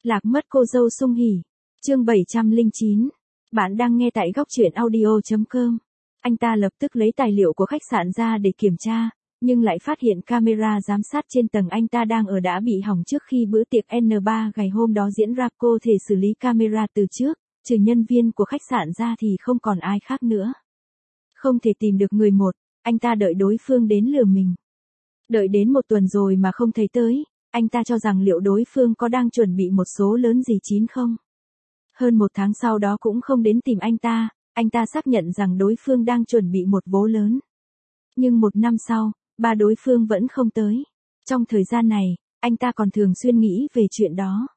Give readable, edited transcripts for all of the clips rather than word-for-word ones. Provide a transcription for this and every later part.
Lạc mất cô dâu sung hỉ. Chương 709. Bạn đang nghe tại góc truyện audio.com. Anh ta lập tức lấy tài liệu của khách sạn ra để kiểm tra, nhưng lại phát hiện camera giám sát trên tầng anh ta đang ở đã bị hỏng trước khi bữa tiệc N3 ngày hôm đó diễn ra. Cô thể xử lý camera từ trước, trừ nhân viên của khách sạn ra thì không còn ai khác nữa. Không thể tìm được người một, anh ta đợi đối phương đến lừa mình. Đợi đến 1 tuần rồi mà không thấy tới, anh ta cho rằng liệu đối phương có đang chuẩn bị một số lớn gì chín không. Hơn 1 tháng sau đó cũng không đến tìm anh ta xác nhận rằng đối phương đang chuẩn bị một vố lớn. Nhưng 1 năm sau, đối phương vẫn không tới. Trong thời gian này, anh ta còn thường xuyên nghĩ về chuyện đó.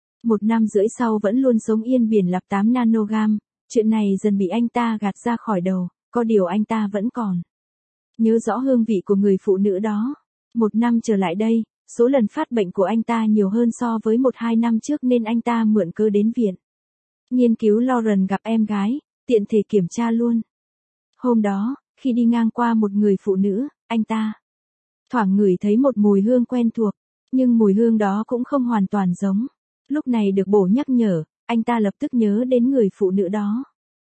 1 năm rưỡi sau vẫn luôn sống yên biển lặp 8 nanogam, chuyện này dần bị anh ta gạt ra khỏi đầu, có điều anh ta vẫn còn nhớ rõ hương vị của người phụ nữ đó. 1 năm trở lại đây, số lần phát bệnh của anh ta nhiều hơn so với 1-2 năm trước nên anh ta mượn cớ đến viện nghiên cứu Lauren gặp em gái, tiện thể kiểm tra luôn. Hôm đó, khi đi ngang qua một người phụ nữ, anh ta thoảng ngửi thấy một mùi hương quen thuộc, nhưng mùi hương đó cũng không hoàn toàn giống. Lúc này được bổ nhắc nhở, anh ta lập tức nhớ đến người phụ nữ đó.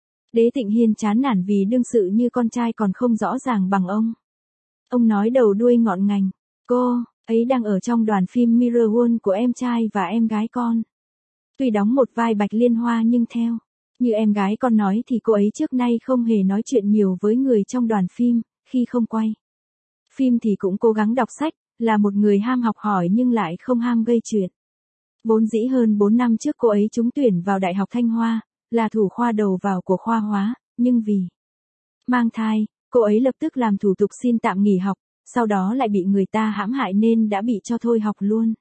Đế Tịnh Hiên chán nản vì đương sự như con trai còn không rõ ràng bằng ông. Ông nói đầu đuôi ngọn ngành, cô ấy đang ở trong đoàn phim Mirror World của em trai và em gái con. Tuy đóng một vai Bạch Liên Hoa nhưng theo như em gái con nói thì cô ấy trước nay không hề nói chuyện nhiều với người trong đoàn phim, khi không quay phim thì cũng cố gắng đọc sách, là một người ham học hỏi nhưng lại không ham gây chuyện. Vốn dĩ hơn 4 năm trước cô ấy trúng tuyển vào Đại học Thanh Hoa, là thủ khoa đầu vào của khoa hóa, nhưng vì mang thai, cô ấy lập tức làm thủ tục xin tạm nghỉ học, sau đó lại bị người ta hãm hại nên đã bị cho thôi học luôn.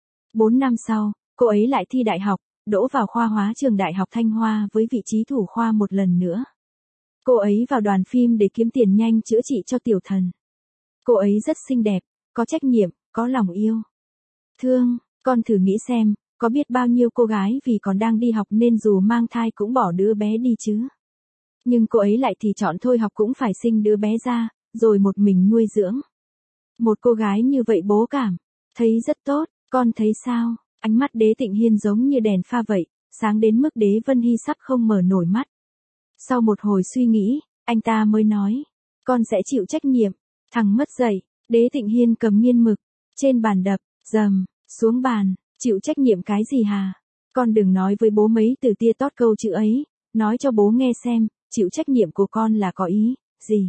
4 năm sau, cô ấy lại thi đại học, đỗ vào khoa hóa trường Đại học Thanh Hoa với vị trí thủ khoa một lần nữa. Cô ấy vào đoàn phim để kiếm tiền nhanh chữa trị cho tiểu thần. Cô ấy rất xinh đẹp, có trách nhiệm, có lòng yêu thương. Con thử nghĩ xem, có biết bao nhiêu cô gái vì còn đang đi học nên dù mang thai cũng bỏ đứa bé đi chứ. Nhưng cô ấy lại thì chọn thôi học cũng phải sinh đứa bé ra, rồi một mình nuôi dưỡng. Một cô gái như vậy bố cảm thấy rất tốt, con thấy sao? Ánh mắt Đế Tịnh Hiên giống như đèn pha vậy, sáng đến mức Đế Vân Hy sắp không mở nổi mắt. Sau một hồi suy nghĩ, anh ta mới nói, con sẽ chịu trách nhiệm. Thằng mất dạy, Đế Tịnh Hiên cầm nghiên mực, trên bàn đập, dầm, xuống bàn, chịu trách nhiệm cái gì hả? Con đừng nói với bố mấy từ tia tót câu chữ ấy, nói cho bố nghe xem, chịu trách nhiệm của con là có ý gì?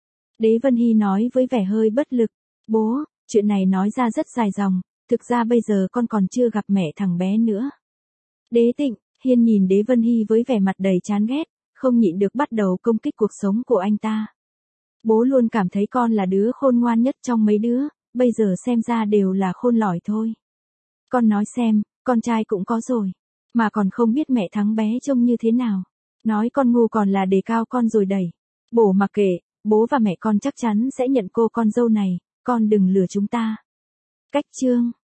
Đế Vân Hy nói với vẻ hơi bất lực, bố, chuyện này nói ra rất dài dòng, thực ra bây giờ con còn chưa gặp mẹ thằng bé nữa. Đế Tịnh Hiên nhìn Đế Vân Hy với vẻ mặt đầy chán ghét, không nhịn được bắt đầu công kích cuộc sống của anh ta. Bố luôn cảm thấy con là đứa khôn ngoan nhất trong mấy đứa, bây giờ xem ra đều là khôn lỏi thôi. Con nói xem, con trai cũng có rồi, mà còn không biết mẹ thằng bé trông như thế nào. Nói con ngu còn là đề cao con rồi đẩy. Bố mặc kệ, bố và mẹ con chắc chắn sẽ nhận cô con dâu này, con đừng lừa chúng ta. Cách chương